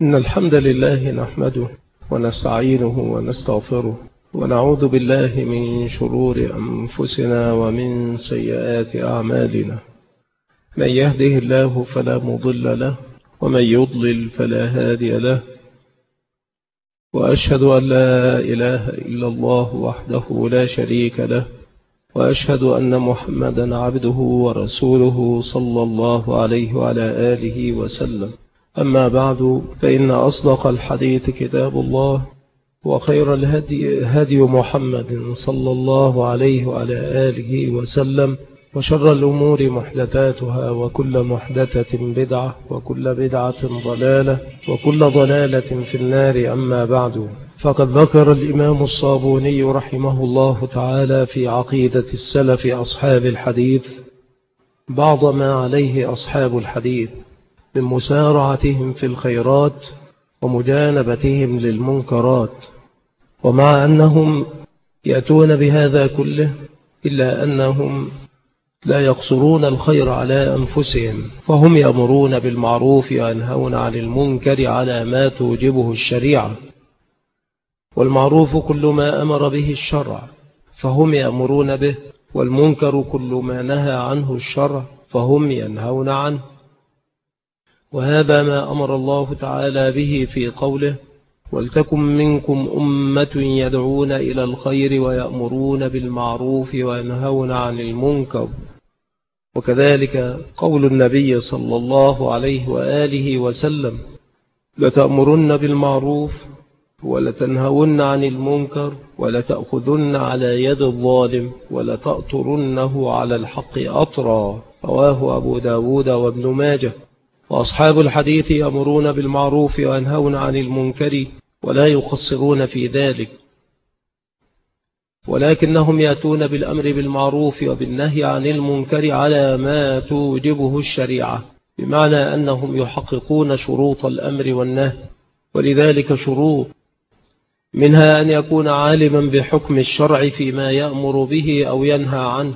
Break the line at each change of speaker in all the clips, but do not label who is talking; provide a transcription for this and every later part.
إن الحمد لله نحمده ونستعينه ونستغفره ونعوذ بالله من شرور أنفسنا ومن سيئات أعمالنا. من يهده الله فلا مضل له ومن يضلل فلا هادي له، وأشهد أن لا إله إلا الله وحده لا شريك له، وأشهد أن محمدا عبده ورسوله صلى الله عليه وعلى آله وسلم. أما بعد، فإن أصدق الحديث كتاب الله، وخير الهدي هدي محمد صلى الله عليه وعلى آله وسلم، وشر الأمور محدثاتها، وكل محدثة بدعة، وكل بدعة ضلالة، وكل ضلالة في النار. أما بعد، فقد ذكر الإمام الصابوني رحمه الله تعالى في عقيدة السلف أصحاب الحديث بعض ما عليه أصحاب الحديث من مسارعتهم في الخيرات ومجانبتهم للمنكرات، ومع أنهم يأتون بهذا كله إلا أنهم لا يقصرون الخير على أنفسهم، فهم يأمرون بالمعروف وينهون عن المنكر على ما توجبه الشريعة. والمعروف كل ما أمر به الشرع فهم يأمرون به، والمنكر كل ما نهى عنه الشرع فهم ينهون عنه. وهذا ما أمر الله تعالى به في قوله: ولتكن منكم أمة يدعون إلى الخير ويأمرون بالمعروف وينهون عن المنكر. وكذلك قول النبي صلى الله عليه وآله وسلم: لتأمرن بالمعروف ولتنهون عن المنكر ولتأخذن على يد الظالم ولتأطرنه على الحق أطرا. رواه أبو داود وابن ماجه. وأصحاب الحديث يأمرون بالمعروف وينهون عن المنكر ولا يقصرون في ذلك، ولكنهم يأتون بالأمر بالمعروف وبالنهي عن المنكر على ما توجبه الشريعة، بمعنى أنهم يحققون شروط الأمر والنهي. ولذلك شروط، منها أن يكون عالما بحكم الشرع فيما يأمر به أو ينهى عنه،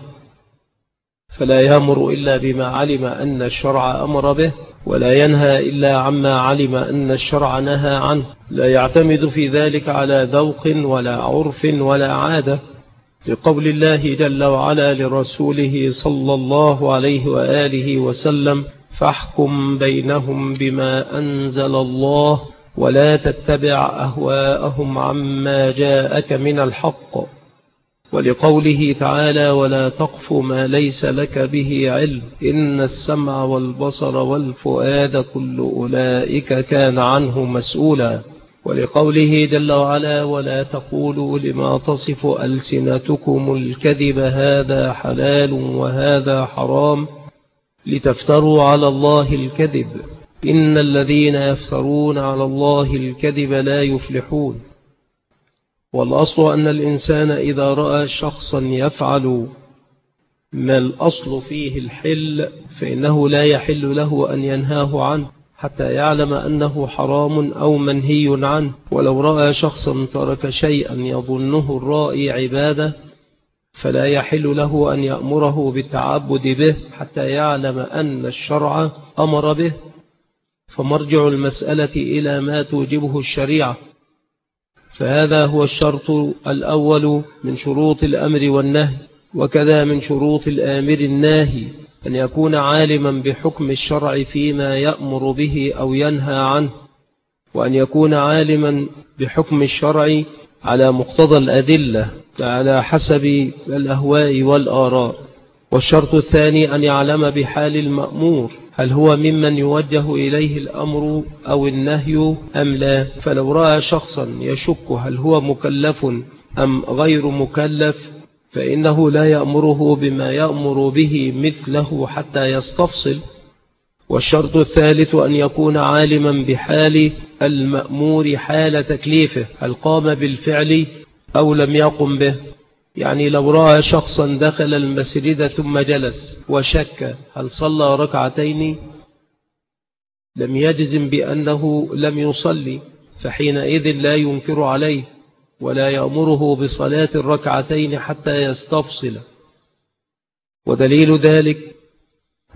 فلا يأمر إلا بما علم أن الشرع أمر به، ولا ينهى إلا عما علم أن الشرع نهى عنه، لا يعتمد في ذلك على ذوق ولا عرف ولا عادة، لقول الله جل وعلا لرسوله صلى الله عليه وآله وسلم: فاحكم بينهم بما أنزل الله ولا تتبع أهواءهم عما جاءك من الحق. ولقوله تعالى: ولا تقف ما ليس لك به علم إن السمع والبصر والفؤاد كل أولئك كان عنه مسؤولا. ولقوله جل وعلا: ولا تقولوا لما تصف ألسنتكم الكذب هذا حلال وهذا حرام لتفتروا على الله الكذب إن الذين يفترون على الله الكذب لا يفلحون. والأصل أن الإنسان إذا رأى شخصا يفعل ما الأصل فيه الحل فإنه لا يحل له أن ينهاه عنه حتى يعلم أنه حرام أو منهي عنه. ولو رأى شخصا ترك شيئا يظنه الرائي عبادة فلا يحل له أن يأمره بالتعبد به حتى يعلم أن الشرع أمر به. فمرجع المسألة إلى ما توجبه الشريعة، فهذا هو الشرط الأول من شروط الأمر والنهي. وكذا من شروط الآمر الناهي أن يكون عالما بحكم الشرع فيما يأمر به أو ينهى عنه، وأن يكون عالما بحكم الشرع على مقتضى الأدلة على حسب الأهواء والآراء. والشرط الثاني أن يعلم بحال المأمور، هل هو ممن يوجه إليه الأمر أو النهي أم لا. فلو رأى شخصا يشك هل هو مكلف أم غير مكلف فإنه لا يأمره بما يأمر به مثله حتى يستفصل. والشرط الثالث أن يكون عالما بحال المأمور حال تكليفه، هل قام بالفعل أو لم يقم به. يعني لو رأى شخصا دخل المسجد ثم جلس وشك هل صلى ركعتين لم يجزم بأنه لم يصلي، فحينئذ لا ينكر عليه ولا يأمره بصلاة الركعتين حتى يستفصل. ودليل ذلك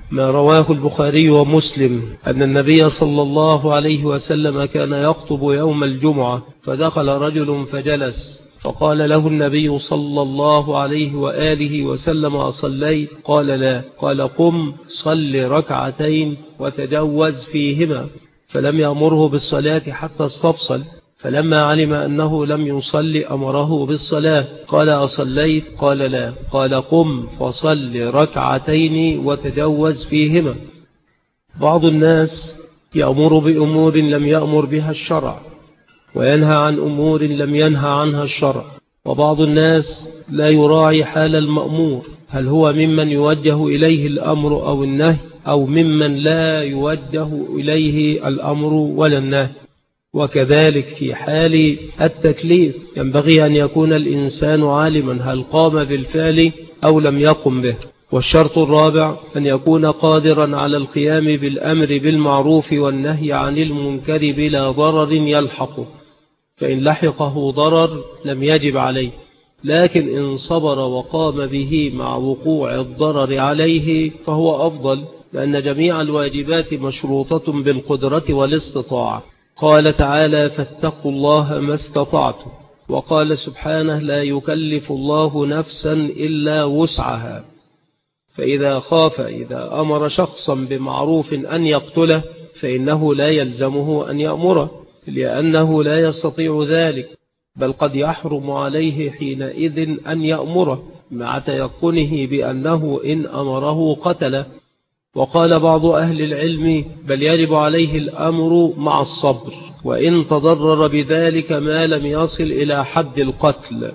ما رواه البخاري ومسلم أن النبي صلى الله عليه وسلم كان يخطب يوم الجمعة، فدخل رجل فجلس، فقال له النبي صلى الله عليه وآله وسلم: أصليت؟ قال: لا. قال: قم صل ركعتين وتجوز فيهما. فلم يأمره بالصلاة حتى استفصل، فلما علم أنه لم يصلي أمره بالصلاة. قال: أصليت؟ قال: لا. قال: قم فصل ركعتين وتجوز فيهما. بعض الناس يأمر بأمور لم يأمر بها الشرع، وينهى عن أمور لم ينهى عنها الشرع. وبعض الناس لا يراعي حال المأمور، هل هو ممن يوجه إليه الأمر أو النهي، أو ممن لا يوجه إليه الأمر ولا النهي. وكذلك في حال التكليف ينبغي أن يكون الإنسان عالما هل قام بالفعل أو لم يقم به. والشرط الرابع أن يكون قادرا على القيام بالأمر بالمعروف والنهي عن المنكر بلا ضرر يلحقه، فإن لحقه ضرر لم يجب عليه، لكن إن صبر وقام به مع وقوع الضرر عليه فهو أفضل، لأن جميع الواجبات مشروطة بالقدرة والاستطاعة. قال تعالى: فاتقوا الله ما استطعتم. وقال سبحانه: لا يكلف الله نفسا إلا وسعها. فإذا خاف إذا أمر شخصا بمعروف أن يقتله فإنه لا يلزمه أن يأمره، لأنه لا يستطيع ذلك، بل قد يحرم عليه حينئذ أن يأمره مع تيقنه بأنه إن أمره قتله. وقال بعض أهل العلم: بل يجب عليه الأمر مع الصبر، وإن تضرر بذلك ما لم يصل إلى حد القتل.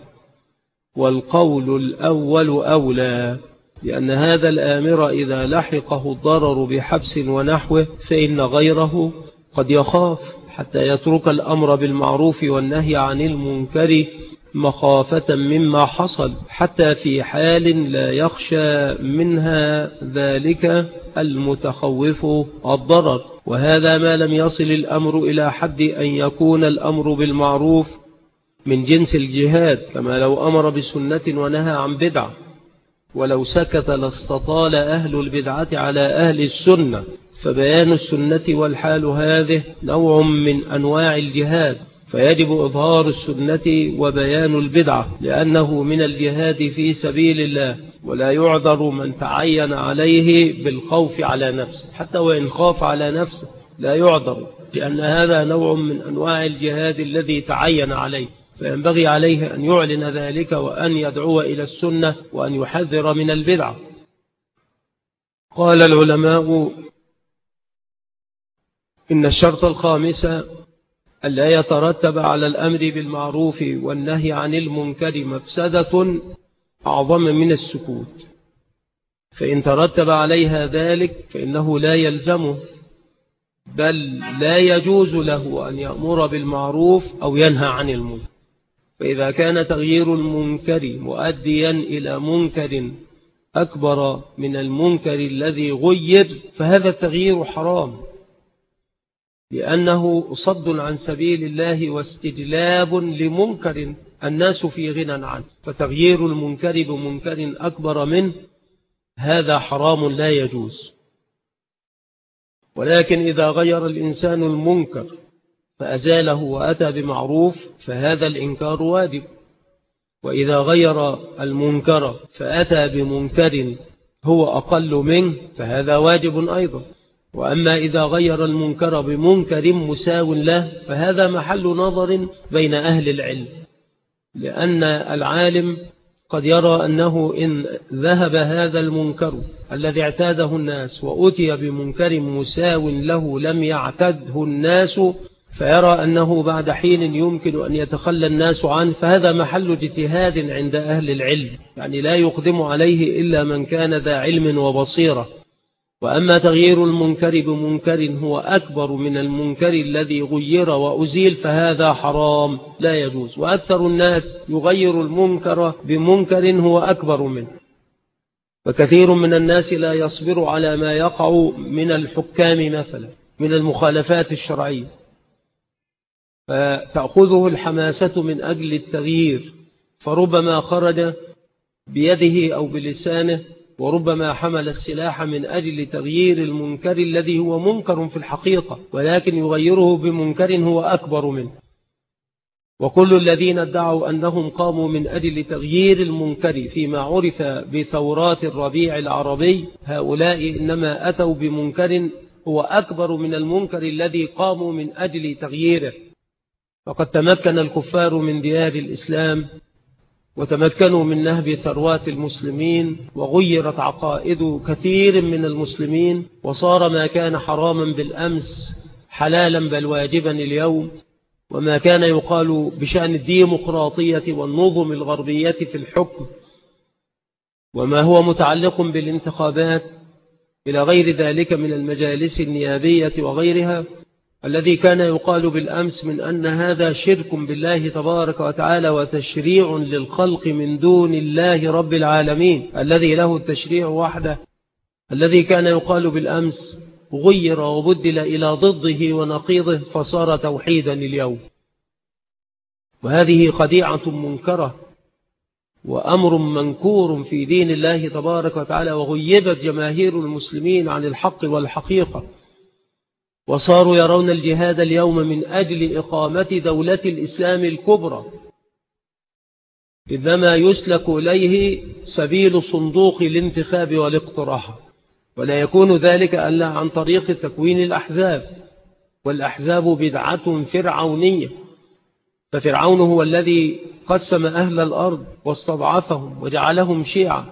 والقول الأول أولى، لأن هذا الآمر إذا لحقه الضرر بحبس ونحوه فإن غيره قد يخاف حتى يترك الأمر بالمعروف والنهي عن المنكر مخافة مما حصل، حتى في حال لا يخشى منها ذلك المتخوف الضرر. وهذا ما لم يصل الأمر إلى حد أن يكون الأمر بالمعروف من جنس الجهاد، كما لو أمر بسنة ونهى عن بدعة، ولو سكت لاستطال أهل البدعة على أهل السنة، فبيان السنة والحال هذه نوع من أنواع الجهاد، فيجب إظهار السنة وبيان البدعة، لأنه من الجهاد في سبيل الله، ولا يعذر من تعين عليه بالخوف على نفسه، حتى وإن خاف على نفسه لا يعذر، لأن هذا نوع من أنواع الجهاد الذي تعين عليه، فينبغي عليه أن يعلن ذلك وأن يدعو إلى السنة وأن يحذر من البدعة. قال العلماء: إن الشرط الخامس ألا يترتب على الأمر بالمعروف والنهي عن المنكر مفسدة أعظم من السكوت، فإن ترتب عليها ذلك فإنه لا يلزمه، بل لا يجوز له أن يأمر بالمعروف أو ينهى عن المنكر. فإذا كان تغيير المنكر مؤديا إلى منكر أكبر من المنكر الذي غير فهذا التغيير حرام، لأنه صد عن سبيل الله واستجلاب لمنكر الناس في غنى عنه، فتغيير المنكر بمنكر أكبر منه هذا حرام لا يجوز. ولكن إذا غير الإنسان المنكر فأزاله وأتى بمعروف فهذا الإنكار واجب، وإذا غير المنكر فأتى بمنكر هو أقل منه فهذا واجب أيضا. وأما إذا غير المنكر بمنكر مساو له فهذا محل نظر بين أهل العلم، لأن العالم قد يرى أنه إن ذهب هذا المنكر الذي اعتاده الناس وأتي بمنكر مساو له لم يعتده الناس، فيرى أنه بعد حين يمكن أن يتخلى الناس عنه، فهذا محل اجتهاد عند أهل العلم، يعني لا يقدم عليه إلا من كان ذا علم وبصيرة. وأما تغيير المنكر بمنكر هو أكبر من المنكر الذي غير وأزيل فهذا حرام لا يجوز، وأكثر الناس يغير المنكر بمنكر هو أكبر منه. وكثير من الناس لا يصبر على ما يقع من الحكام مثلا من المخالفات الشرعية، فتأخذه الحماسة من أجل التغيير، فربما خرج بيده أو بلسانه وربما حمل السلاح من أجل تغيير المنكر الذي هو منكر في الحقيقة، ولكن يغيره بمنكر هو أكبر منه. وكل الذين ادعوا أنهم قاموا من أجل تغيير المنكر فيما عرف بثورات الربيع العربي، هؤلاء إنما أتوا بمنكر هو أكبر من المنكر الذي قاموا من أجل تغييره. فقد تمكن الكفار من ديار الإسلام، وتمكنوا من نهب ثروات المسلمين، وغيرت عقائد كثير من المسلمين، وصار ما كان حراما بالأمس حلالا بل واجبا اليوم، وما كان يقال بشأن الديمقراطية والنظم الغربية في الحكم وما هو متعلق بالانتخابات إلى غير ذلك من المجالس النيابية وغيرها، الذي كان يقال بالأمس من أن هذا شرك بالله تبارك وتعالى وتشريع للخلق من دون الله رب العالمين الذي له التشريع وحده، الذي كان يقال بالأمس غير وبدل إلى ضده ونقيضه فصار توحيدا اليوم. وهذه خديعة منكرة وأمر منكور في دين الله تبارك وتعالى، وغيبت جماهير المسلمين عن الحق والحقيقة، وصاروا يرون الجهاد اليوم من أجل إقامة دولة الإسلام الكبرى، إنما يسلك إليه سبيل صندوق الانتخاب والاقتراح، ولا يكون ذلك إلا عن طريق تكوين الأحزاب، والأحزاب بدعة فرعونية، ففرعون هو الذي قسم أهل الأرض واستضعفهم وجعلهم شيعا،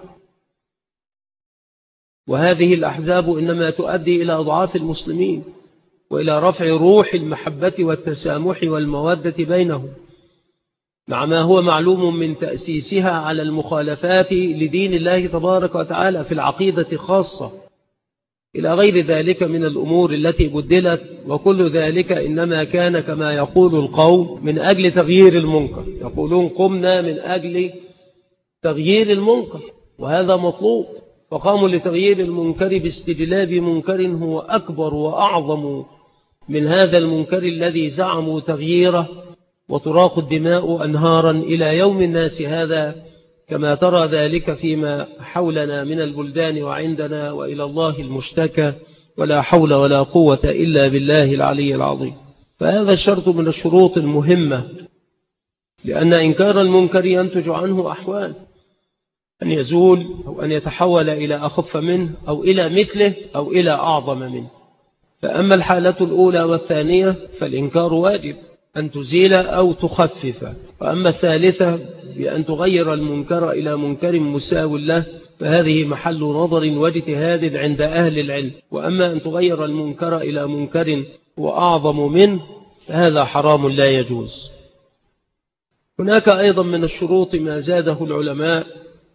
وهذه الأحزاب إنما تؤدي إلى أضعاف المسلمين وإلى رفع روح المحبة والتسامح والمودة بينهم، مع ما هو معلوم من تأسيسها على المخالفات لدين الله تبارك وتعالى في العقيدة خاصة، إلى غير ذلك من الأمور التي بدلت. وكل ذلك إنما كان كما يقول القوم من أجل تغيير المنكر، يقولون قمنا من أجل تغيير المنكر، وهذا مطلوب، فقاموا لتغيير المنكر باستجلاب منكر هو أكبر وأعظم من هذا المنكر الذي زعموا تغييره، وتراق الدماء أنهارا إلى يوم الناس هذا، كما ترى ذلك فيما حولنا من البلدان وعندنا، وإلى الله المشتكى، ولا حول ولا قوة إلا بالله العلي العظيم. فهذا الشرط من الشروط المهمة، لأن إنكار المنكر ينتج عنه أحوال: أن يزول، أو أن يتحول إلى أخف منه، أو إلى مثله، أو إلى أعظم منه. فأما الحالة الأولى والثانية فالإنكار واجب، أن تزيل أو تخفف. وأما الثالثة بأن تغير المنكر إلى منكر مساو له فهذه محل نظر واجتهاد عند أهل العلم. وأما أن تغير المنكر إلى منكر وأعظم منه فهذا حرام لا يجوز. هناك أيضا من الشروط ما زاده العلماء،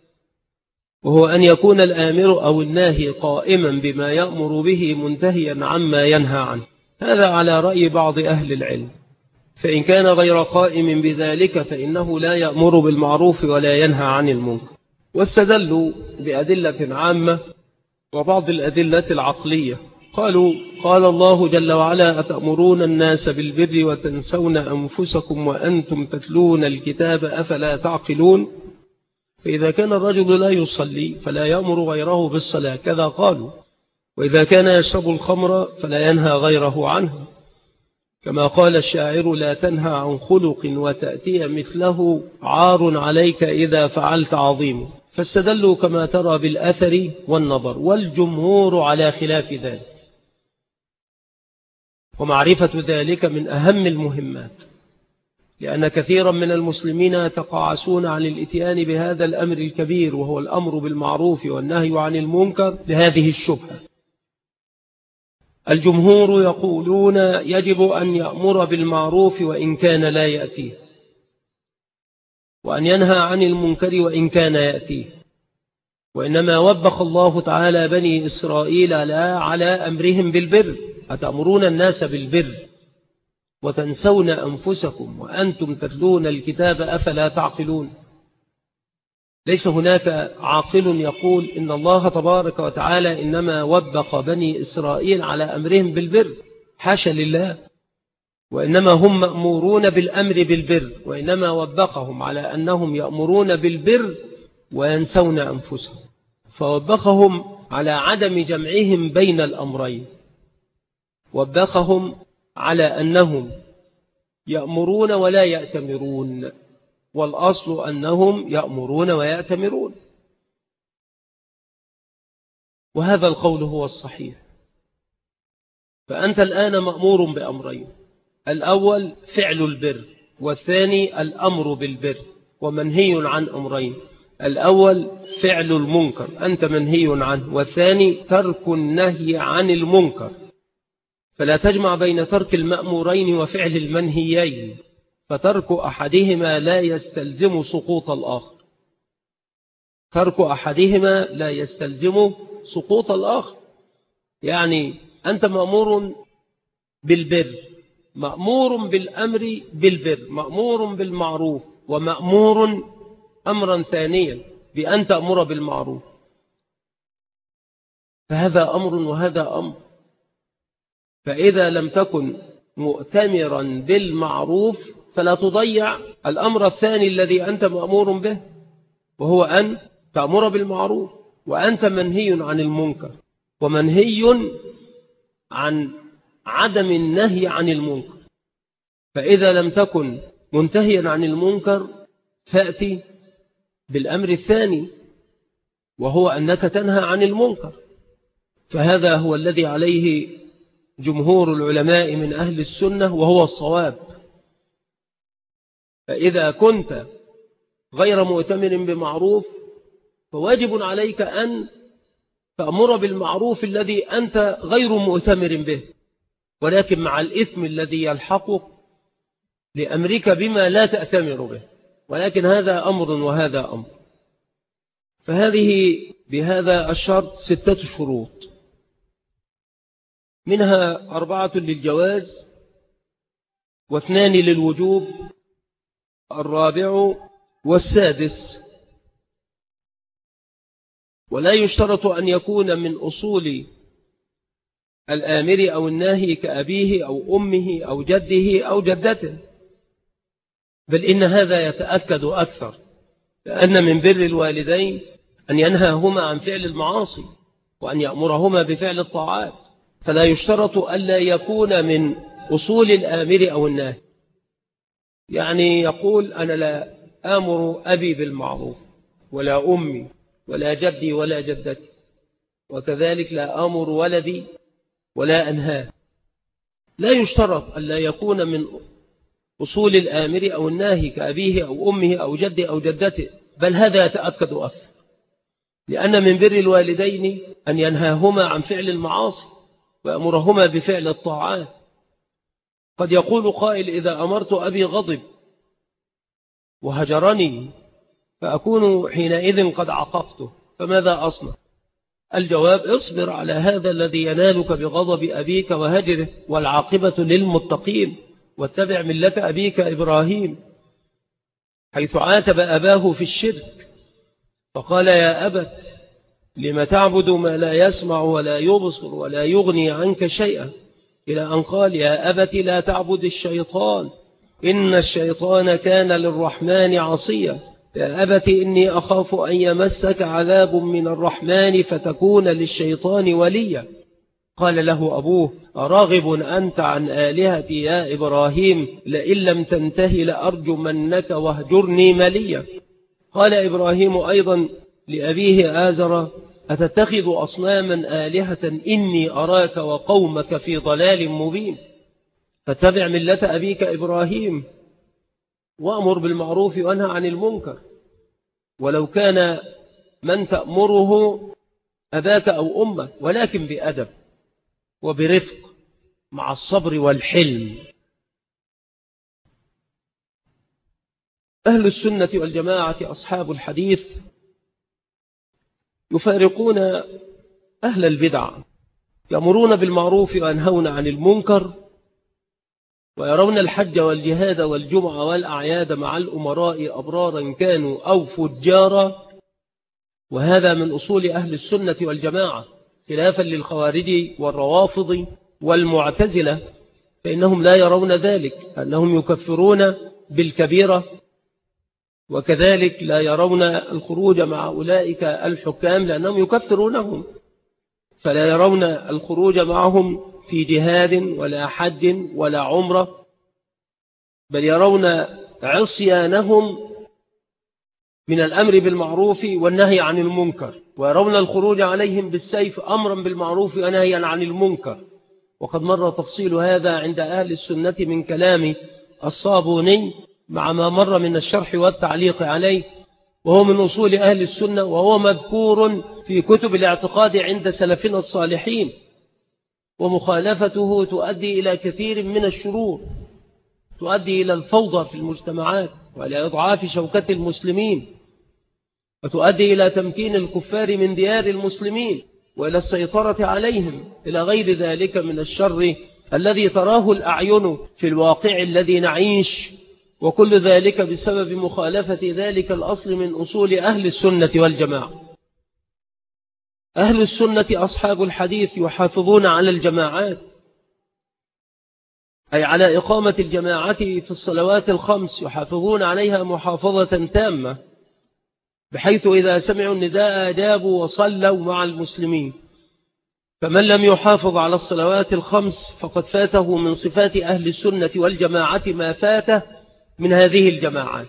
وهو أن يكون الآمر أو الناهي قائما بما يأمر به منتهيا عما ينهى عنه. هذا على رأي بعض أهل العلم، فإن كان غير قائم بذلك فإنه لا يأمر بالمعروف ولا ينهى عن المنكر. واستدلوا بأدلة عامة وبعض الأدلة العقلية، قالوا: قال الله جل وعلا: أتأمرون الناس بالبر وتنسون أنفسكم وأنتم تتلون الكتاب أفلا تعقلون. فإذا كان الرجل لا يصلي فلا يأمر غيره بالصلاة كذا قالوا، وإذا كان يشرب الخمر فلا ينهى غيره عنه، كما قال الشاعر: لا تنهى عن خلق وتأتي مثله عار عليك إذا فعلت عظيم. فاستدلوا كما ترى بالأثر والنظر، والجمهور على خلاف ذلك. ومعرفة ذلك من أهم المهمات، لأن كثيرا من المسلمين يتقاعسون عن الاتيان بهذا الأمر الكبير، وهو الأمر بالمعروف والنهي عن المنكر، لهذه الشبهة. الجمهور يقولون يجب أن يأمر بالمعروف وإن كان لا يأتيه، وأن ينهى عن المنكر وإن كان يأتيه، وإنما وبخ الله تعالى بني إسرائيل لا على أمرهم بالبر: أتأمرون الناس بالبر وتنسون أنفسكم وأنتم تتلون الكتاب أفلا تعقلون. ليس هناك عاقل يقول إن الله تبارك وتعالى إنما وبخ بني إسرائيل على أمرهم بالبر، حاشا لله، وإنما هم مأمورون بالأمر بالبر، وإنما وبخهم على أنهم يأمرون بالبر وينسون أنفسهم. فوبخهم على عدم جمعهم بين الأمرين، وبخهم على أنهم يأمرون ولا يأتمرون، والأصل أنهم يأمرون ويأتمرون، وهذا القول هو الصحيح. فأنت الآن مأمور بأمرين: الأول فعل البر، والثاني الأمر بالبر، ومنهي عن أمرين: الأول فعل المنكر أنت منهي عنه، والثاني ترك النهي عن المنكر. فلا تجمع بين ترك المأمورين وفعل المنهيين، فترك أحدهما لا يستلزم سقوط الآخر. ترك أحدهما لا يستلزم سقوط الآخر. يعني أنت مأمور بالبر، مأمور بالأمر بالبر، مأمور بالمعروف، ومأمور أمرا ثانيا بأن تأمر بالمعروف، فهذا أمر وهذا أمر. فإذا لم تكن مؤتمرا بالمعروف فلا تضيع الأمر الثاني الذي أنت مأمور به، وهو أن تأمر بالمعروف، وأنت منهي عن المنكر، ومنهي عن عدم النهي عن المنكر. فإذا لم تكن منتهيا عن المنكر فأتي بالأمر الثاني، وهو أنك تنهى عن المنكر. فهذا هو الذي عليه جمهور العلماء من أهل السنة، وهو الصواب. فإذا كنت غير مؤتمر بمعروف فواجب عليك أن تأمر بالمعروف الذي أنت غير مؤتمر به، ولكن مع الإثم الذي يلحقك لأمرك بما لا تأتمر به، ولكن هذا أمر وهذا أمر. فهذه بهذا الشرط 6 شروط، منها 4 للجواز و2 للوجوب، الرابع والسادس. ولا يشترط أن يكون من أصول الآمر أو الناهي كأبيه أو أمه أو جده أو جدته، بل إن هذا يتأكد أكثر، لأن من بر الوالدين أن ينهاهما عن فعل المعاصي وأن يأمرهما بفعل الطاعات. فلا يشترط ألا يكون من أصول الآمر أو الناهي. يعني يقول أنا لا آمر أبي بالمعروف ولا أمي ولا جدي ولا جدتي، وكذلك لا آمر ولدي ولا أنهاه. لا يشترط ألا يكون من أصول الآمر أو الناهي كأبيه أو أمه أو جده أو جدته، بل هذا يتأكد أكثر، لأن من بر الوالدين أن ينهاهما عن فعل المعاصي وأمرهما بفعل الطاعات. قد يقول قائل: إذا أمرت أبي غضب وهجرني فأكون حينئذ قد عققته، فماذا أصنع؟ الجواب: اصبر على هذا الذي ينالك بغضب أبيك وهجره، والعاقبة للمتقين، واتبع ملة أبيك إبراهيم، حيث عاتب أباه في الشرك فقال: يا أبت لم تعبد ما لا يسمع ولا يبصر ولا يغني عنك شيئا، إلى أن قال: يا أبت لا تعبد الشيطان إن الشيطان كان للرحمن عصيا، يا أبت إني أخاف أن يمسك عذاب من الرحمن فتكون للشيطان وليا. قال له أبوه: أراغب أنت عن آلهتي يا إبراهيم؟ لئن لم تنتهي لأرجمنك واهجرني مليا. قال إبراهيم أيضا لأبيه آزر: أتتخذ أصناما آلهة إني أراك وقومك في ضلال مبين. فاتبع ملة أبيك إبراهيم وأمر بالمعروف وانهى عن المنكر، ولو كان من تأمره أباك أو أمك، ولكن بأدب وبرفق مع الصبر والحلم. أهل السنة والجماعة أصحاب الحديث يفارقون أهل البدع، يأمرون بالمعروف وينهون عن المنكر، ويرون الحج والجهاد والجمعة والأعياد مع الأمراء أبرارا كانوا أو فجارا، وهذا من أصول أهل السنة والجماعة، خلافا للخوارج والروافض والمعتزلة، فإنهم لا يرون ذلك، أنهم يكفرون بالكبيرة وكذلك لا يرون الخروج مع أولئك الحكام لأنهم يكفرونهم، فلا يرون الخروج معهم في جهاد ولا حج ولا عمرة، بل يرون عصيانهم من الأمر بالمعروف والنهي عن المنكر، ويرون الخروج عليهم بالسيف أمرا بالمعروف ونهيا عن المنكر. وقد مر تفصيل هذا عند أهل السنة من كلام الصابوني مع ما مر من الشرح والتعليق عليه، وهو من أصول أهل السنة، وهو مذكور في كتب الاعتقاد عند سلفنا الصالحين. ومخالفته تؤدي إلى كثير من الشرور، تؤدي إلى الفوضى في المجتمعات وإلى إضعاف شوكة المسلمين، وتؤدي إلى تمكين الكفار من ديار المسلمين وإلى السيطرة عليهم، إلى غير ذلك من الشر الذي تراه الأعين في الواقع الذي نعيش، وكل ذلك بسبب مخالفة ذلك الأصل من أصول أهل السنة والجماعة. أهل السنة أصحاب الحديث يحافظون على الجماعات، أي على إقامة الجماعة في الصلوات الخمس، يحافظون عليها محافظة تامة، بحيث إذا سمعوا النداء أجابوا وصلوا مع المسلمين. فمن لم يحافظ على الصلوات الخمس فقد فاته من صفات أهل السنة والجماعة ما فاته من هذه الجماعات.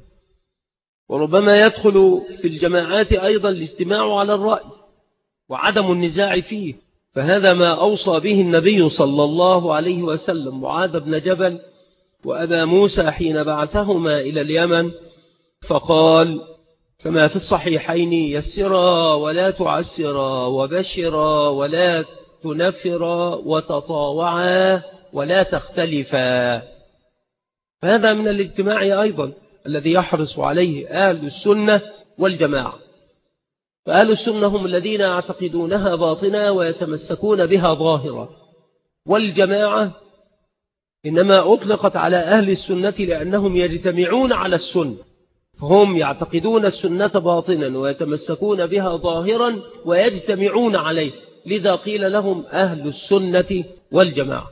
وربما يدخل في الجماعات أيضا الاجتماع على الرأي وعدم النزاع فيه، فهذا ما أوصى به النبي صلى الله عليه وسلم معاذ بن جبل وأبا موسى حين بعثهما إلى اليمن، فقال كما في الصحيحين: يسرا ولا تعسرا، وبشرا ولا تنفرا، وتطاوعا ولا تختلفا. فهذا من الاجتماع أيضا الذي يحرص عليه أهل السنة والجماعة. فأهل السنة هم الذين يعتقدونها باطنا ويتمسكون بها ظاهرا، والجماعة إنما أطلقت على أهل السنة لأنهم يجتمعون على السنة، فهم يعتقدون السنة باطنا ويتمسكون بها ظاهرا ويجتمعون عليه، لذا قيل لهم أهل السنة والجماعة.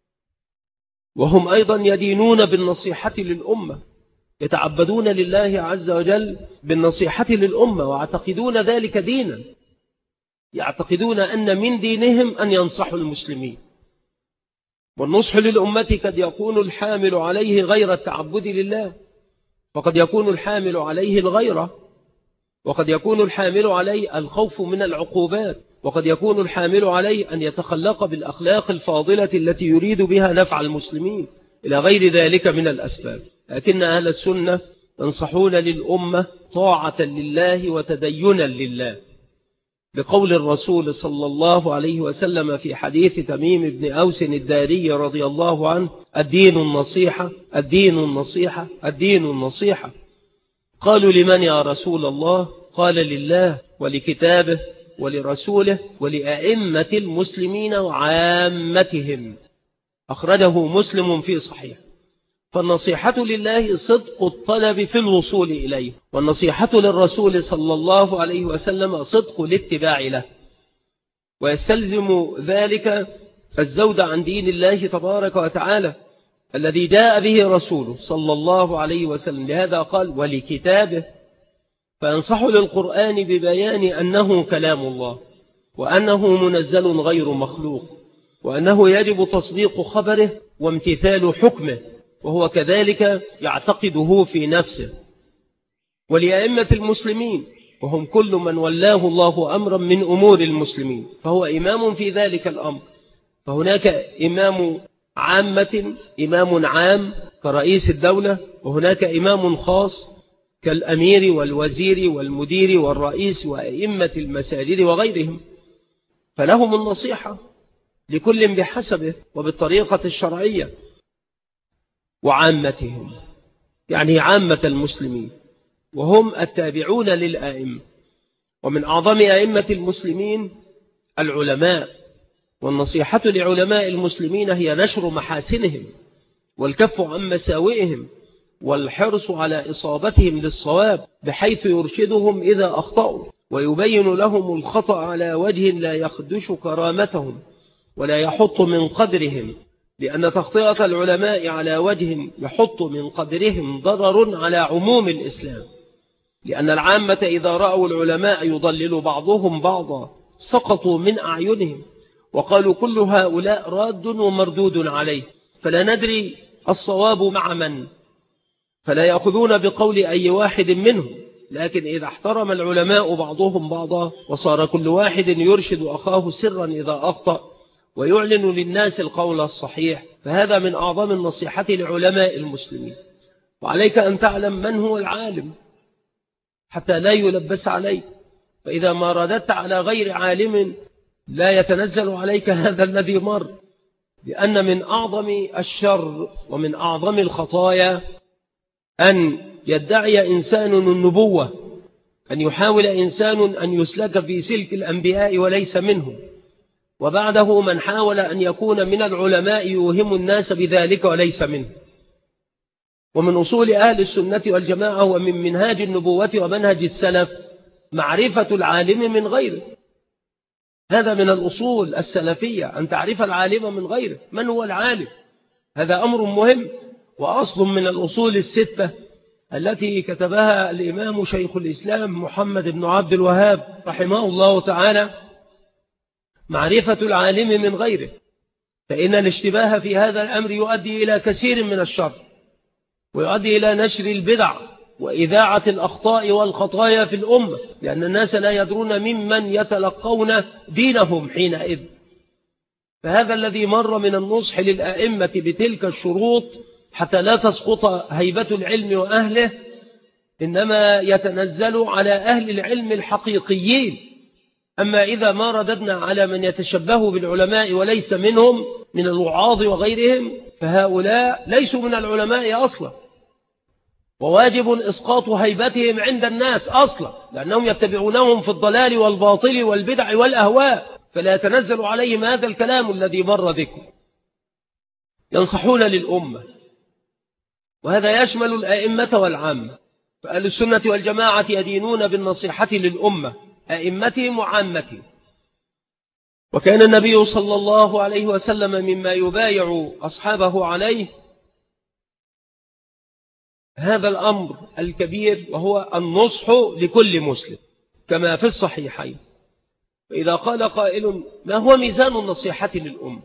وهم أيضا يدينون بالنصيحة للأمة، يتعبدون لله عز وجل بالنصيحة للأمة ويعتقدون ذلك دينا، يعتقدون أن من دينهم أن ينصحوا المسلمين. والنصح للأمة قد يكون الحامل عليه غير التعبد لله، وقد يكون الحامل عليه الغيرة، وقد يكون الحامل عليه الخوف من العقوبات، وقد يكون الحامل عليه أن يتخلق بالأخلاق الفاضلة التي يريد بها نفع المسلمين، إلى غير ذلك من الأسباب. لكن أهل السنة ينصحون للأمة طاعة لله وتدينا لله، بقول الرسول صلى الله عليه وسلم في حديث تميم بن أوس الداري رضي الله عنه: الدين النصيحة، الدين النصيحة، الدين النصيحة. قالوا: لمن يا رسول الله؟ قال: لله ولكتابه ولرسوله ولأئمة المسلمين وعامتهم. أخرجه مسلم في صحيح. فالنصيحة لله صدق الطلب في الوصول إليه، والنصيحة للرسول صلى الله عليه وسلم صدق الاتباع له، ويستلزم ذلك الزود عن دين الله تبارك وتعالى الذي جاء به رسوله صلى الله عليه وسلم. لهذا قال: ولكتابه، فينصح للقرآن ببيان أنه كلام الله، وأنه منزل غير مخلوق، وأنه يجب تصديق خبره وامتثال حكمه، وهو كذلك يعتقده في نفسه. ولأئمة المسلمين، وهم كل من ولاه الله أمرا من أمور المسلمين، فهو إمام في ذلك الأمر. فهناك إمام عامة، إمام عام كرئيس الدولة، وهناك إمام خاص كالأمير والوزير والمدير والرئيس وأئمة المساجد وغيرهم، فلهم النصيحة لكل بحسبه وبالطريقة الشرعية. وعامتهم يعني عامة المسلمين، وهم التابعون للآئمة. ومن أعظم أئمة المسلمين العلماء، والنصيحة لعلماء المسلمين هي نشر محاسنهم والكف عن مساوئهم والحرص على إصابتهم للصواب، بحيث يرشدهم إذا أخطأوا ويبين لهم الخطأ على وجه لا يخدش كرامتهم ولا يحط من قدرهم، لأن تخطئة العلماء على وجه يحط من قدرهم ضرر على عموم الإسلام، لأن العامة إذا رأوا العلماء يضلل بعضهم بعضا سقطوا من أعينهم وقالوا كل هؤلاء راد ومردود عليه، فلا ندري الصواب مع من، فلا يأخذون بقول أي واحد منهم. لكن إذا احترم العلماء بعضهم بعضا وصار كل واحد يرشد أخاه سرا إذا أخطأ ويعلن للناس القول الصحيح، فهذا من أعظم النصيحة لعلماء المسلمين. وعليك أن تعلم من هو العالم حتى لا يلبس عليك، فإذا ما رددت على غير عالم لا يتنزل عليك هذا الذي مر، لأن من أعظم الشر ومن أعظم الخطايا أن يدعي إنسان النبوة، أن يحاول إنسان أن يسلك في سلك الأنبياء وليس منهم، وبعده من حاول أن يكون من العلماء يوهم الناس بذلك وليس منه. ومن أصول أهل السنة والجماعة ومن منهاج النبوة ومنهج السلف معرفة العالم من غيره، هذا من الأصول السلفية، أن تعرف العالم من غيره. من هو العالم؟ هذا أمر مهم وأصل من الأصول الستة التي كتبها الإمام شيخ الإسلام محمد بن عبد الوهاب رحمه الله تعالى، معرفة العالم من غيره، فإن الاشتباه في هذا الأمر يؤدي إلى كثير من الشر، ويؤدي إلى نشر البدع وإذاعة الأخطاء والخطايا في الأمة، لأن الناس لا يدرون ممن يتلقون دينهم حينئذ. فهذا الذي مر من النصح للأئمة بتلك الشروط حتى لا تسقط هيبة العلم وأهله، إنما يتنزل على أهل العلم الحقيقيين. أما إذا ما رددنا على من يتشبه بالعلماء وليس منهم من الوعاظ وغيرهم، فهؤلاء ليسوا من العلماء أصلا، وواجب إسقاط هيبتهم عند الناس أصلا، لأنهم يتبعونهم في الضلال والباطل والبدع والأهواء، فلا يتنزل عليهم هذا الكلام الذي مر ذكره. ينصحون للأمة، وهذا يشمل الأئمة والعامة، فأهل السنة والجماعة يدينون بالنصيحة للأمة أئمتهم وعامتهم. وكان النبي صلى الله عليه وسلم مما يبايع أصحابه عليه هذا الأمر الكبير، وهو النصح لكل مسلم كما في الصحيحين. فإذا قال قائل ما هو ميزان النصيحة للأمة؟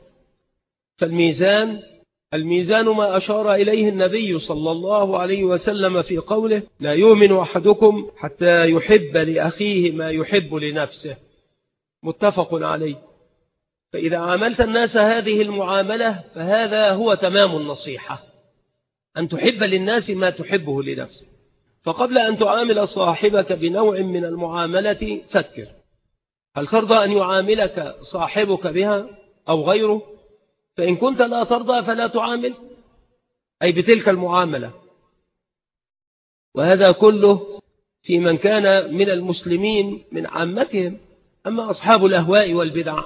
فالميزان ما أشار إليه النبي صلى الله عليه وسلم في قوله لا يؤمن أحدكم حتى يحب لأخيه ما يحب لنفسه، متفق عليه. فإذا عاملت الناس هذه المعاملة فهذا هو تمام النصيحة، أن تحب للناس ما تحبه لنفسك. فقبل أن تعامل صاحبك بنوع من المعاملة فكر، هل ترضى أن يعاملك صاحبك بها أو غيره؟ فإن كنت لا ترضى فلا تعامل أي بتلك المعاملة. وهذا كله في من كان من المسلمين من عامتهم. أما أصحاب الأهواء والبدع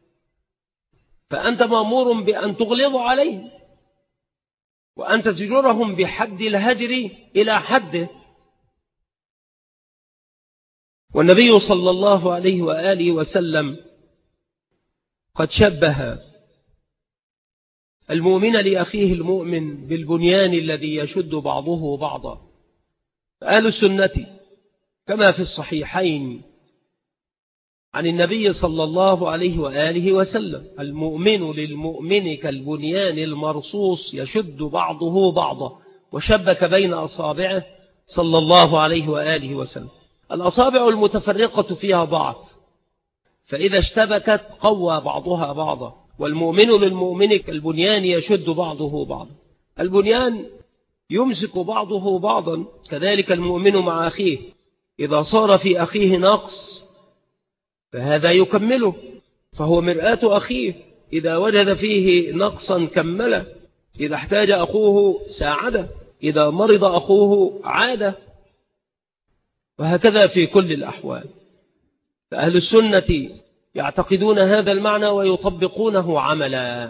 فأنت مأمور بأن تغلظ عليهم وأن تزجرهم بحد الهجر إلى حده. والنبي صلى الله عليه وآله وسلم قد شبه المؤمن لأخيه المؤمن بالبنيان الذي يشد بعضه بعضا. فأهل السنة كما في الصحيحين عن النبي صلى الله عليه وآله وسلم المؤمن للمؤمن كالبنيان المرصوص يشد بعضه بعضا، وشبك بين أصابعه صلى الله عليه وآله وسلم. الأصابع المتفرقة فيها ضعف، فإذا اشتبكت قوى بعضها بعضا، والمؤمن للمؤمن كالبنيان يشد بعضه بعضا. البنيان يمسك بعضه بعضا، كذلك المؤمن مع أخيه، إذا صار في أخيه نقص فهذا يكمله، فهو مرآة أخيه، إذا وجد فيه نقصا كمله، إذا احتاج أخوه ساعده، إذا مرض أخوه عاده، وهكذا في كل الأحوال. فأهل السنة يعتقدون هذا المعنى ويطبقونه عملا،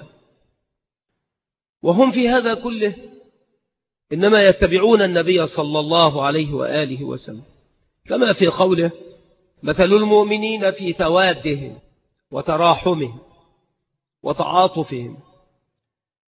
وهم في هذا كله إنما يتبعون النبي صلى الله عليه وآله وسلم، كما في قوله مثل المؤمنين في توادهم وتراحمهم وتعاطفهم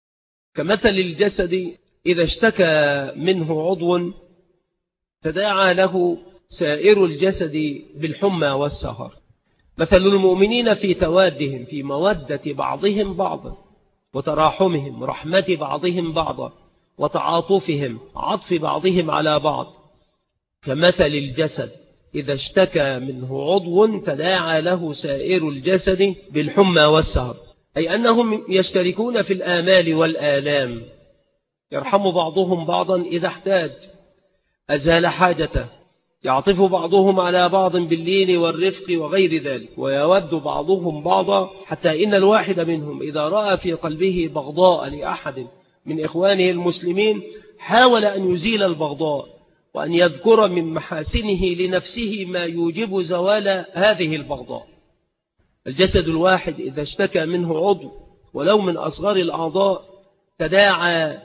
كمثل الجسد إذا اشتكى منه عضو تداعى له سائر الجسد بالحمى والسهر. مثل المؤمنين في توادهم، في مودة بعضهم بعضا، وتراحمهم، رحمة بعضهم بعضا، وتعاطفهم، عطف بعضهم على بعض، كمثل الجسد إذا اشتكى منه عضو تداعى له سائر الجسد بالحمى والسهر، أي أنهم يشتركون في الآمال والآلام، يرحم بعضهم بعضا إذا احتاج، أزال حاجته، يعطف بعضهم على بعض باللين والرفق وغير ذلك، ويود بعضهم بعضا، حتى إن الواحد منهم إذا رأى في قلبه بغضاء لأحد من إخوانه المسلمين حاول أن يزيل البغضاء، وأن يذكر من محاسنه لنفسه ما يوجب زوال هذه البغضاء. الجسد الواحد إذا اشتكى منه عضو ولو من أصغر الأعضاء تداعى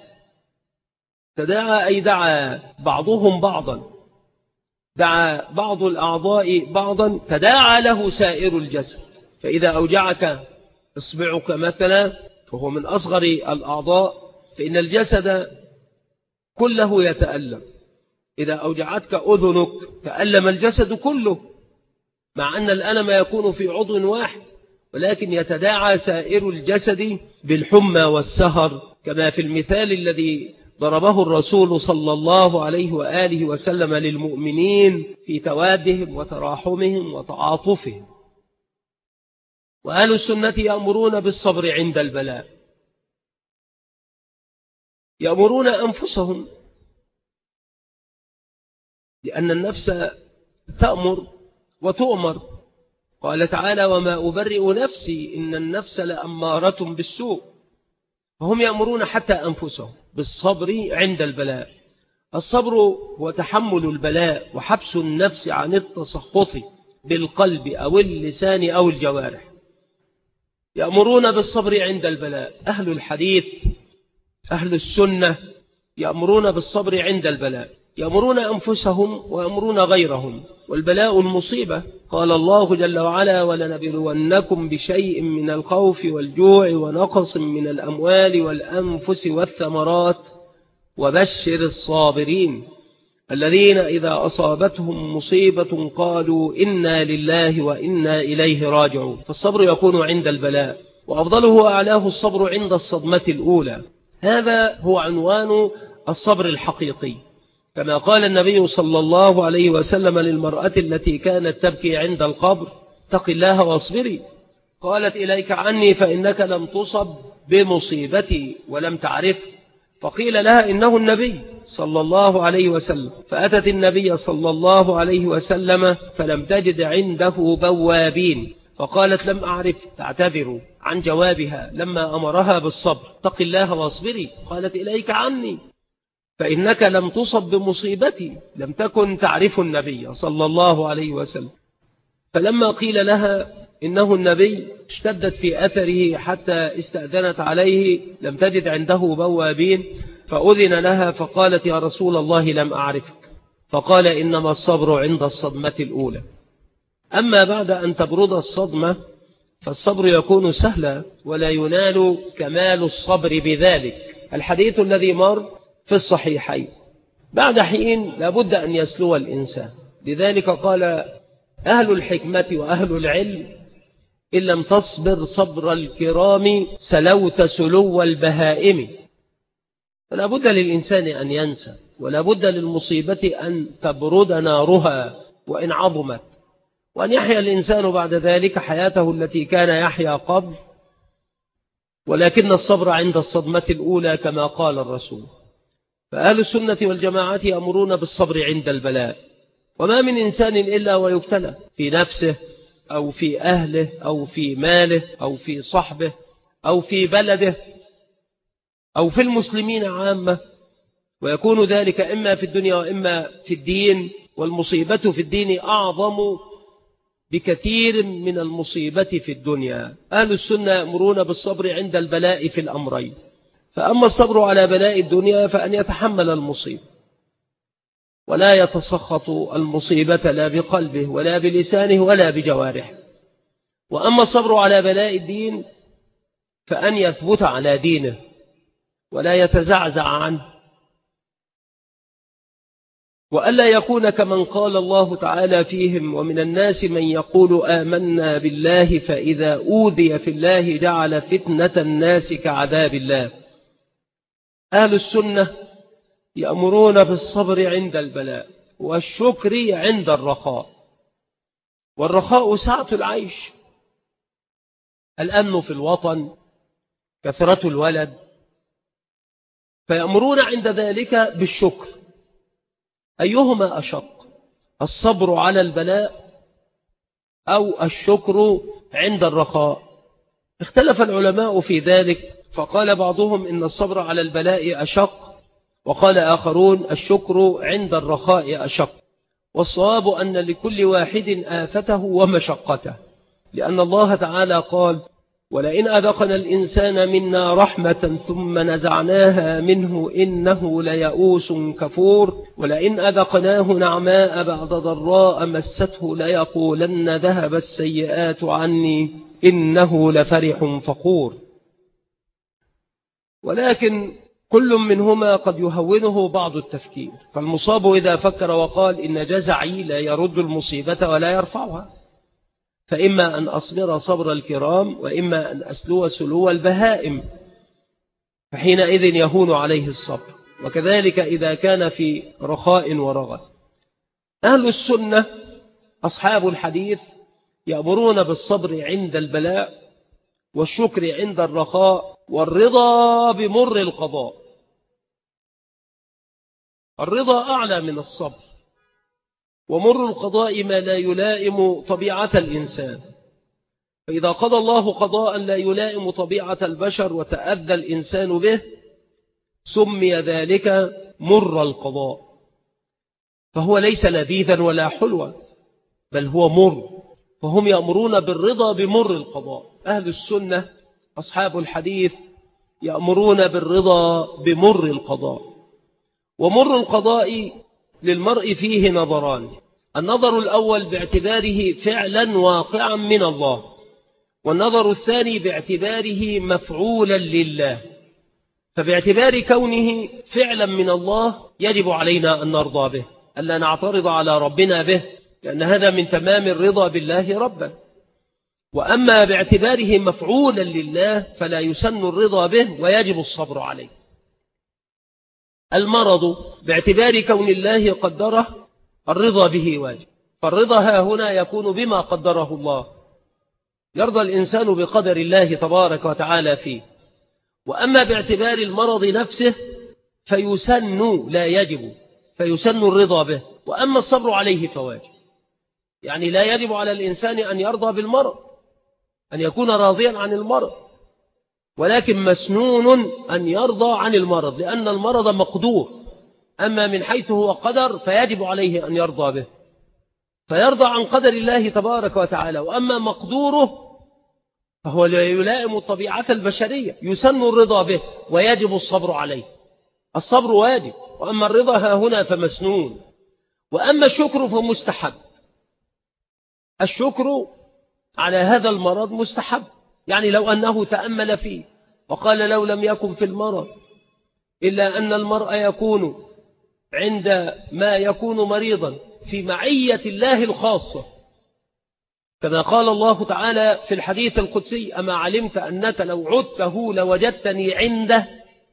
أي دعا بعضهم بعضا، دعا بعض الأعضاء بعضا، تداعى له سائر الجسد. فإذا أوجعك إصبعك مثلا وهو من أصغر الأعضاء فإن الجسد كله يتألم. إذا أوجعتك أذنك تألم الجسد كله، مع أن الألم يكون في عضو واحد، ولكن يتداعى سائر الجسد بالحمى والسهر، كما في المثال الذي ضربه الرسول صلى الله عليه وآله وسلم للمؤمنين في توادهم وتراحمهم وتعاطفهم. وأهل السنة يأمرون بالصبر عند البلاء، يأمرون أنفسهم، لأن النفس تأمر وتؤمر. قال تعالى: وما أبرئ نفسي إن النفس لأمارة بالسوء. فهم يأمرون حتى أنفسهم بالصبر عند البلاء. الصبر هو تحمل البلاء وحبس النفس عن التسخط بالقلب أو اللسان أو الجوارح. يأمرون بالصبر عند البلاء. أهل الحديث أهل السنة يأمرون بالصبر عند البلاء، يأمرون أنفسهم ويأمرون غيرهم. والبلاء المصيبة، قال الله جل وعلا: ولنبلونكم بشيء من الخوف والجوع ونقص من الأموال والأنفس والثمرات وبشر الصابرين الذين إذا أصابتهم مصيبة قالوا إنا لله وإنا إليه راجعون. فالصبر يكون عند البلاء، وأفضله وأعلاه الصبر عند الصدمة الأولى. هذا هو عنوان الصبر الحقيقي، كما قال النبي صلى الله عليه وسلم للمرأة التي كانت تبكي عند القبر: اتق الله واصبري. قالت: إليك عني فإنك لم تصب بمصيبتي ولم تعرف. فقيل لها: إنه النبي صلى الله عليه وسلم. فأتت النبي صلى الله عليه وسلم فلم تجد عنده بوابين، فقالت: لم أعرف، تعتذر عن جوابها لما أمرها بالصبر: اتق الله واصبري. قالت: إليك عني فإنك لم تصب بمصيبتي، لم تكن تعرف النبي صلى الله عليه وسلم. فلما قيل لها إنه النبي اشتدت في أثره حتى استأذنت عليه، لم تجد عنده بوابين، فأذن لها فقالت: يا رسول الله لم أعرفك. فقال: إنما الصبر عند الصدمة الأولى. أما بعد أن تبرد الصدمة فالصبر يكون سهلا، ولا ينال كمال الصبر بذلك. الحديث الذي مر في الصحيحين: بعد حين لابد أن يسلو الإنسان. لذلك قال أهل الحكمة وأهل العلم: إن لم تصبر صبر الكرام سلوت سلو البهائم. فلا بد للإنسان أن ينسى، ولا بد للمصيبة أن تبرد نارها وإن عظمت، وأن يحيا الإنسان بعد ذلك حياته التي كان يحيا قبل. ولكن الصبر عند الصدمة الأولى كما قال الرسول. فأهل السنة والجماعة يأمرون بالصبر عند البلاء. وما من إنسان إلا ويبتلى في نفسه أو في أهله أو في ماله أو في صحبه أو في بلده أو في المسلمين عامة، ويكون ذلك إما في الدنيا وإما في الدين. والمصيبة في الدين أعظم بكثير من المصيبة في الدنيا. أهل السنة يأمرون بالصبر عند البلاء في الأمرين. فأما الصبر على بلاء الدنيا فأن يتحمل المصيبة ولا يتسخط المصيبة لا بقلبه ولا بلسانه ولا بجوارحه. وأما الصبر على بلاء الدين فأن يثبت على دينه ولا يتزعزع عنه، وألا يكون كمن قال الله تعالى فيهم: ومن الناس من يقول آمنا بالله فإذا أوذي في الله جعل فتنة الناس كعذاب الله. أهل السنة يأمرون بالصبر عند البلاء والشكر عند الرخاء، والرخاء سعة العيش، الأمن في الوطن، كثرة الولد، فيأمرون عند ذلك بالشكر. أيهما أشق، الصبر على البلاء أو الشكر عند الرخاء؟ اختلف العلماء في ذلك، فقال بعضهم إن الصبر على البلاء أشق، وقال آخرون الشكر عند الرخاء أشق. والصواب أن لكل واحد آفته ومشقته، لأن الله تعالى قال: ولئن أذقنا الإنسان منا رحمة ثم نزعناها منه إنه ليئوس كفور، ولئن أذقناه نعماء بعد ضراء مسته ليقولن ذهب السيئات عني إنه لفرح فخور. ولكن كل منهما قد يهونه بعض التفكير، فالمصاب إذا فكر وقال إن جزعي لا يرد المصيبة ولا يرفعها، فإما أن أصبر صبر الكرام وإما أن أسلو سلو البهائم، فحينئذ يهون عليه الصبر. وكذلك إذا كان في رخاء ورغد. أهل السنة أصحاب الحديث يأمرون بالصبر عند البلاء والشكر عند الرخاء والرضا بمر القضاء. الرضا أعلى من الصبر، ومر القضاء ما لا يلائم طبيعة الإنسان، فإذا قضى الله قضاء لا يلائم طبيعة البشر وتأذى الإنسان به سمي ذلك مر القضاء، فهو ليس لذيذا ولا حلوا بل هو مر، فهم يأمرون بالرضا بمر القضاء. أهل السنة أصحاب الحديث يأمرون بالرضا بمر القضاء. ومر القضاء للمرء فيه نظران: النظر الأول باعتباره فعلا واقعا من الله، والنظر الثاني باعتباره مفعولا لله. فباعتبار كونه فعلا من الله يجب علينا أن نرضى به، ألا نعترض على ربنا به، لأن هذا من تمام الرضا بالله ربا. وأما باعتباره مفعولا لله فلا يسن الرضا به ويجب الصبر عليه. المرض باعتبار كون الله قدره الرضا به واجب، فالرضا ها هنا يكون بما قدره الله، يرضى الإنسان بقدر الله تبارك وتعالى فيه. وأما باعتبار المرض نفسه فيسن لا يجب، فيسن الرضا به. وأما الصبر عليه فواجب، يعني لا يجب على الإنسان أن يرضى بالمرض، أن يكون راضيا عن المرض، ولكن مسنون أن يرضى عن المرض، لأن المرض مقدور. أما من حيث هو قدر فيجب عليه أن يرضى به، فيرضى عن قدر الله تبارك وتعالى. وأما مقدوره فهو لا يلائم طبيعة البشرية، يسن الرضا به ويجب الصبر عليه. الصبر واجب، وأما الرضا ها هنا فمسنون. وأما الشكر فمستحب. الشكر على هذا المرض مستحب، يعني لو أنه تأمل فيه وقال لو لم يكن في المرض إلا أن المرء يكون عند ما يكون مريضا في معية الله الخاصة، كما قال الله تعالى في الحديث القدسي: أما علمت أنك لو عدته لوجدتني عنده.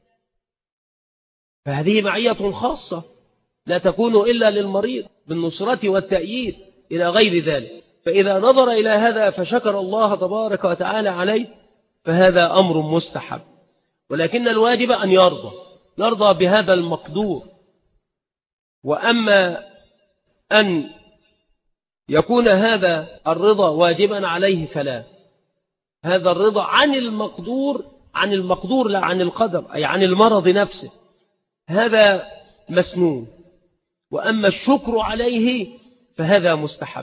فهذه معية خاصة لا تكون إلا للمريض بالنصرة والتأييد إلى غير ذلك. فإذا نظر إلى هذا فشكر الله تبارك وتعالى عليه فهذا أمر مستحب. ولكن الواجب أن نرضى بهذا المقدور. وأما أن يكون هذا الرضا واجبا عليه فلا، هذا الرضا عن المقدور لا عن القدر، أي عن المرض نفسه، هذا مسنون. وأما الشكر عليه فهذا مستحب.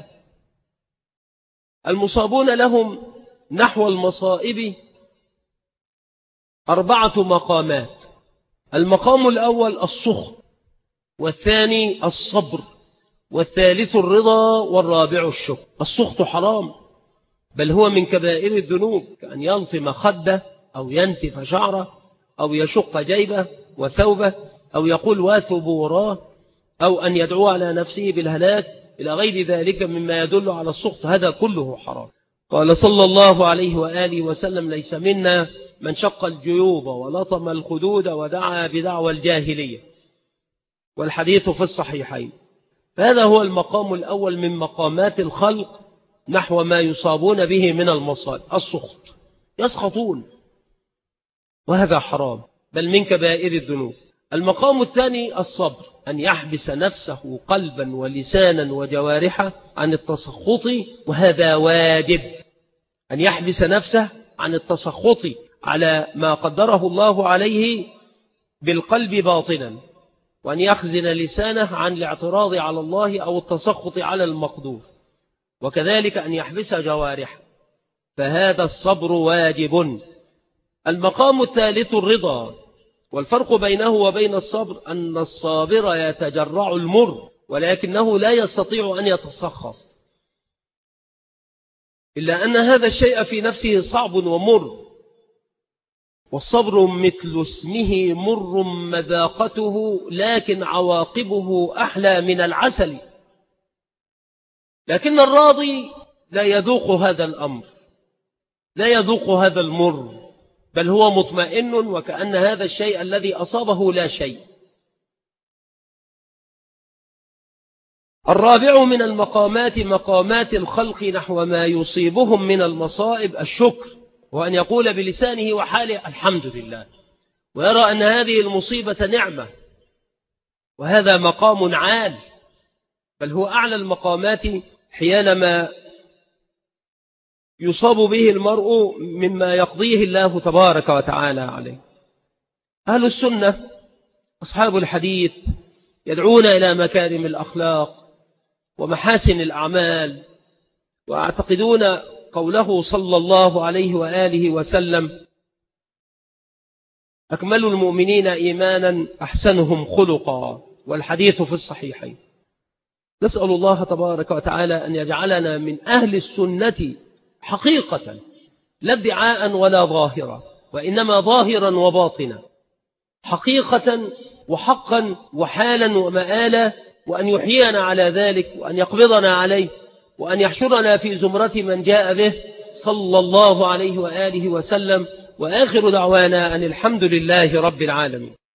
المصابون لهم نحو المصائب 4 مقامات: المقام الأول السخط، والثاني الصبر، والثالث الرضا، والرابع الشكر. السخط حرام، بل هو من كبائر الذنوب، كأن يلطم خده أو ينتف شعره أو يشق جيبه وثوبه أو يقول وثبوراه أو أن يدعو على نفسه بالهلاك إلى غير ذلك مما يدل على السخط، هذا كله حرام. قال صلى الله عليه وآله وسلم: ليس منا من شق الجيوب ولطم الخدود ودعا بدعوى الجاهلية، والحديث في الصحيحين. هذا هو المقام الأول من مقامات الخلق نحو ما يصابون به من المصائب، السخط، يسخطون، وهذا حرام بل من كبائر الذنوب. المقام الثاني الصبر، أن يحبس نفسه قلبا ولسانا وجوارحا عن التسخط، وهذا واجب، أن يحبس نفسه عن التسخط على ما قدره الله عليه بالقلب باطنا، وأن يخزن لسانه عن الاعتراض على الله أو التسخط على المقدور، وكذلك أن يحبس جوارحه، فهذا الصبر واجب. المقام الثالث الرضا، والفرق بينه وبين الصبر أن الصابر يتجرع المر ولكنه لا يستطيع أن يتسخط، إلا أن هذا الشيء في نفسه صعب ومر، والصبر مثل اسمه مر مذاقته لكن عواقبه أحلى من العسل. لكن الراضي لا يذوق هذا الأمر، لا يذوق هذا المر، بل هو مطمئن وكأن هذا الشيء الذي أصابه لا شيء. الرابع من المقامات مقامات الخلق نحو ما يصيبهم من المصائب الشكر، وأن يقول بلسانه وحاله الحمد لله، ويرى أن هذه المصيبة نعمة، وهذا مقام عال، بل هو أعلى المقامات حينما يصاب به المرء مما يقضيه الله تبارك وتعالى عليه. أهل السنة أصحاب الحديث يدعون إلى مكارم الأخلاق ومحاسن الأعمال، ويعتقدون قوله صلى الله عليه وآله وسلم: أكمل المؤمنين إيمانا أحسنهم خلقا، والحديث في الصحيحين. نسأل الله تبارك وتعالى أن يجعلنا من أهل السنة حقيقة، لا ادعاء ولا ظاهرا، وإنما ظاهرا وباطنا، حقيقة وحقا وحالا ومآلا، وأن يحيينا على ذلك، وأن يقبضنا عليه، وأن يحشرنا في زمرة من جاء به صلى الله عليه وآله وسلم. وآخر دعوانا أن الحمد لله رب العالمين.